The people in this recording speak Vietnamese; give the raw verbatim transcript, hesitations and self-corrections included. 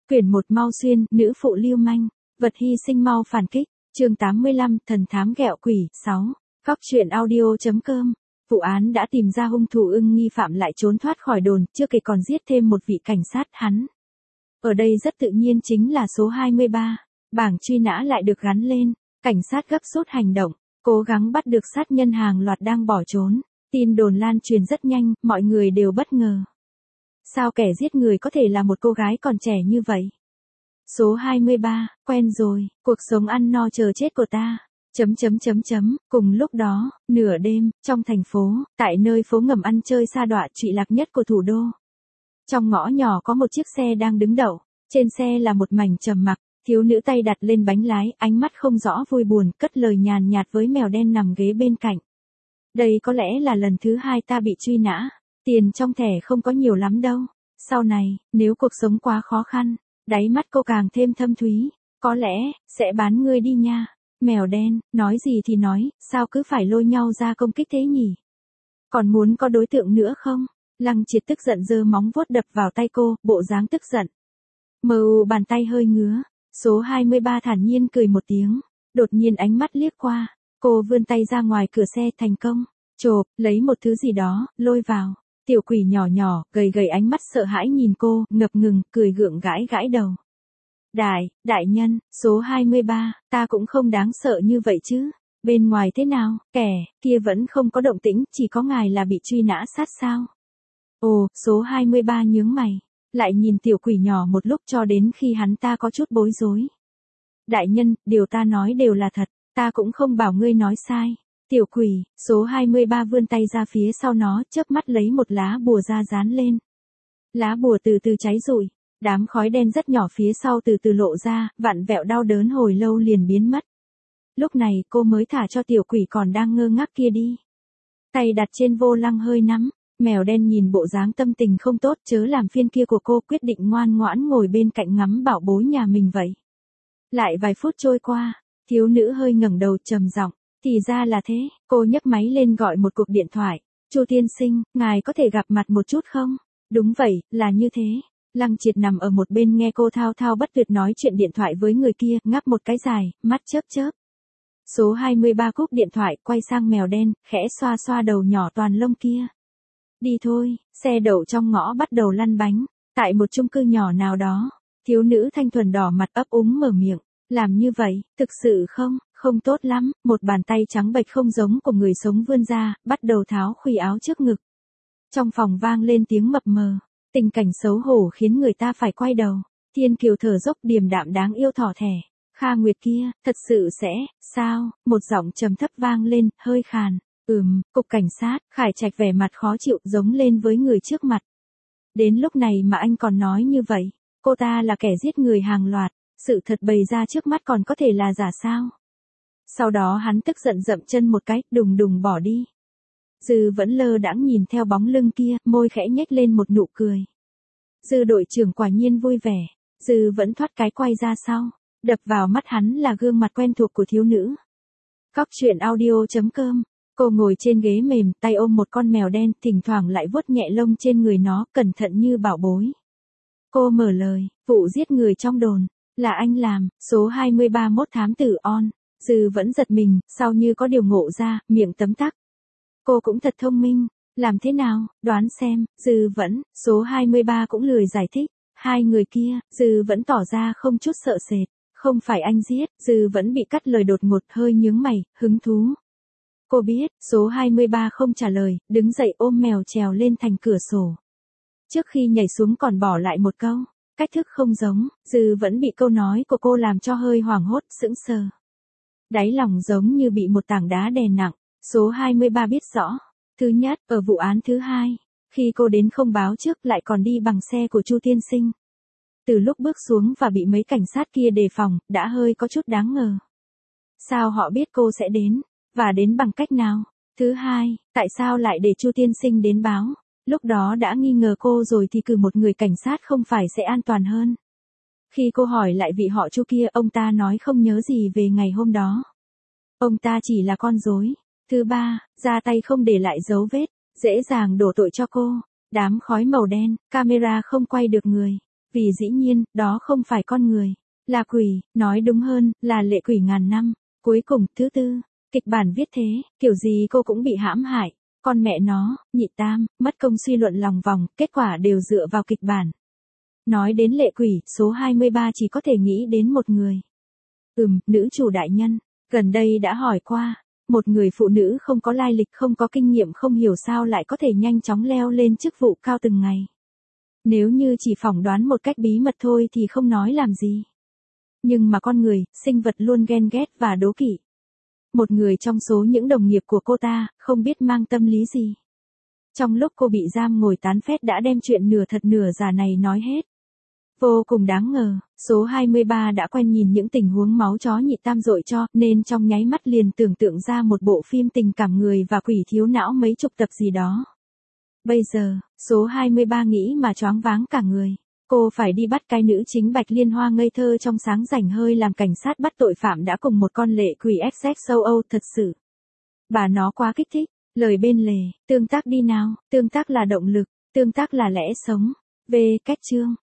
Quyển một Mau Xuyên, nữ phụ lưu manh, vật hy sinh mau phản kích, chương tám mươi lăm, thần thám ghẹo quỷ, sáu. Cóc truyện audio.com. Vụ án đã tìm ra hung thủ, ưng nghi phạm lại trốn thoát khỏi đồn, chưa kể còn giết thêm một vị cảnh sát. Hắn ở đây rất tự nhiên chính là số hai mươi ba. Bảng truy nã lại được gắn lên. Cảnh sát gấp rút hành động, cố gắng bắt được sát nhân hàng loạt đang bỏ trốn. Tin đồn lan truyền rất nhanh, mọi người đều bất ngờ. Sao kẻ giết người có thể là một cô gái còn trẻ như vậy? Số hai mươi ba, quen rồi, cuộc sống ăn no chờ chết của ta. Chấm chấm chấm chấm, cùng lúc đó, nửa đêm, trong thành phố, tại nơi phố ngầm ăn chơi sa đọa trụy lạc nhất của thủ đô. Trong ngõ nhỏ có một chiếc xe đang đứng đậu, trên xe là một mảnh trầm mặc, thiếu nữ tay đặt lên bánh lái, ánh mắt không rõ vui buồn, cất lời nhàn nhạt với mèo đen nằm ghế bên cạnh. Đây có lẽ là lần thứ hai ta bị truy nã, tiền trong thẻ không có nhiều lắm đâu. Sau này, nếu cuộc sống quá khó khăn, đáy mắt cô càng thêm thâm thúy, có lẽ, sẽ bán ngươi đi nha. Mèo đen, nói gì thì nói, sao cứ phải lôi nhau ra công kích thế nhỉ? Còn muốn có đối tượng nữa không? Lăng Triệt tức giận giơ móng vuốt đập vào tay cô, bộ dáng tức giận. Mờ u bàn tay hơi ngứa, số hai mươi ba thản nhiên cười một tiếng, đột nhiên ánh mắt liếc qua, cô vươn tay ra ngoài cửa xe thành công, chộp, lấy một thứ gì đó, lôi vào. Tiểu quỷ nhỏ nhỏ, gầy gầy ánh mắt sợ hãi nhìn cô, ngập ngừng, cười gượng gãi gãi đầu. Đại, đại nhân, số hai mươi ba, ta cũng không đáng sợ như vậy chứ. Bên ngoài thế nào, kẻ kia vẫn không có động tĩnh, chỉ có ngài là bị truy nã sát sao? Ồ, số hai mươi ba nhướng mày, lại nhìn tiểu quỷ nhỏ một lúc cho đến khi hắn ta có chút bối rối. Đại nhân, điều ta nói đều là thật, ta cũng không bảo ngươi nói sai. Tiểu quỷ, số hai mươi ba vươn tay ra phía sau nó, chớp mắt lấy một lá bùa ra dán lên. Lá bùa từ từ cháy rụi, đám khói đen rất nhỏ phía sau từ từ lộ ra, vặn vẹo đau đớn hồi lâu liền biến mất. Lúc này cô mới thả cho tiểu quỷ còn đang ngơ ngác kia đi. Tay đặt trên vô lăng hơi nắm, mèo đen nhìn bộ dáng tâm tình không tốt chớ làm phiên kia của cô, quyết định ngoan ngoãn ngồi bên cạnh ngắm bảo bối nhà mình vậy. Lại vài phút trôi qua, thiếu nữ hơi ngẩng đầu trầm giọng. Thì ra là thế, cô nhấc máy lên gọi một cuộc điện thoại. Chu tiên sinh, ngài có thể gặp mặt một chút không? Đúng vậy, là như thế. Lăng Triệt nằm ở một bên nghe cô thao thao bất tuyệt nói chuyện điện thoại với người kia, ngáp một cái dài, mắt chớp chớp. Số hai mươi ba cúp điện thoại, quay sang mèo đen, khẽ xoa xoa đầu nhỏ toàn lông kia. Đi thôi, xe đậu trong ngõ bắt đầu lăn bánh. Tại một chung cư nhỏ nào đó, thiếu nữ thanh thuần đỏ mặt ấp úng mở miệng. Làm như vậy, thực sự không, không tốt lắm. Một bàn tay trắng bệch không giống của người sống vươn ra, bắt đầu tháo khuy áo trước ngực. Trong phòng vang lên tiếng mập mờ. Tình cảnh xấu hổ khiến người ta phải quay đầu. Thiên Kiều thở dốc điềm đạm đáng yêu thỏ thẻ. Kha Nguyệt kia, thật sự sẽ, sao? Một giọng trầm thấp vang lên, hơi khàn. Ừm, cục cảnh sát, Khải Trạch vẻ mặt khó chịu giống lên với người trước mặt. Đến lúc này mà anh còn nói như vậy. Cô ta là kẻ giết người hàng loạt. Sự thật bày ra trước mắt còn có thể là giả sao? Sau đó hắn tức giận dậm chân một cái, đùng đùng bỏ đi. Dư vẫn lơ đãng nhìn theo bóng lưng kia, môi khẽ nhếch lên một nụ cười. Dư đội trưởng quả nhiên vui vẻ. Dư vẫn thoát cái quay ra sau. Đập vào mắt hắn là gương mặt quen thuộc của thiếu nữ. Cóc truyện audio.com. Cô ngồi trên ghế mềm, tay ôm một con mèo đen, thỉnh thoảng lại vuốt nhẹ lông trên người nó, cẩn thận như bảo bối. Cô mở lời, vụ giết người trong đồn, là anh làm, số hai mươi ba mốt thám tử on. Dư vẫn giật mình, sau như có điều ngộ ra, miệng tấm tắc. Cô cũng thật thông minh, làm thế nào, đoán xem. Dư vẫn, số hai mươi ba cũng lười giải thích. Hai người kia, Dư vẫn tỏ ra không chút sợ sệt. Không phải anh giết. Dư vẫn bị cắt lời đột ngột, hơi nhướng mày, hứng thú. Cô biết, số hai mươi ba không trả lời, đứng dậy ôm mèo trèo lên thành cửa sổ. Trước khi nhảy xuống còn bỏ lại một câu, cách thức không giống. Dư vẫn bị câu nói của cô làm cho hơi hoảng hốt, sững sờ. Đáy lòng giống như bị một tảng đá đè nặng. Số hai mươi ba biết rõ. Thứ nhất, ở vụ án thứ hai, khi cô đến không báo trước lại còn đi bằng xe của Chu tiên sinh. Từ lúc bước xuống và bị mấy cảnh sát kia đề phòng, đã hơi có chút đáng ngờ. Sao họ biết cô sẽ đến, và đến bằng cách nào? Thứ hai, tại sao lại để Chu tiên sinh đến báo? Lúc đó đã nghi ngờ cô rồi thì cử một người cảnh sát không phải sẽ an toàn hơn. Khi cô hỏi lại vị họ Chu kia, ông ta nói không nhớ gì về ngày hôm đó. Ông ta chỉ là con rối. Thứ ba, ra tay không để lại dấu vết, dễ dàng đổ tội cho cô. Đám khói màu đen, camera không quay được người. Vì dĩ nhiên, đó không phải con người, là quỷ, nói đúng hơn, là lệ quỷ ngàn năm. Cuối cùng, thứ tư, kịch bản viết thế, kiểu gì cô cũng bị hãm hại. Con mẹ nó, nhị tam, mất công suy luận lòng vòng, kết quả đều dựa vào kịch bản. Nói đến lệ quỷ, số hai mươi ba chỉ có thể nghĩ đến một người. Ừm, nữ chủ đại nhân, gần đây đã hỏi qua, một người phụ nữ không có lai lịch, không có kinh nghiệm, không hiểu sao lại có thể nhanh chóng leo lên chức vụ cao từng ngày. Nếu như chỉ phỏng đoán một cách bí mật thôi thì không nói làm gì. Nhưng mà con người, sinh vật luôn ghen ghét và đố kỵ. Một người trong số những đồng nghiệp của cô ta, không biết mang tâm lý gì. Trong lúc cô bị giam ngồi tán phét đã đem chuyện nửa thật nửa giả này nói hết. Vô cùng đáng ngờ, số hai mươi ba đã quen nhìn những tình huống máu chó nhị tam dội cho, nên trong nháy mắt liền tưởng tượng ra một bộ phim tình cảm người và quỷ thiếu não mấy chục tập gì đó. Bây giờ, số hai mươi ba nghĩ mà choáng váng cả người. Cô phải đi bắt cái nữ chính Bạch Liên Hoa ngây thơ trong sáng rảnh hơi làm cảnh sát bắt tội phạm đã cùng một con lệ quỷ ích ích châu Âu thật sự. Bà nó quá kích thích, lời bên lề, tương tác đi nào, tương tác là động lực, tương tác là lẽ sống. Về cách chương.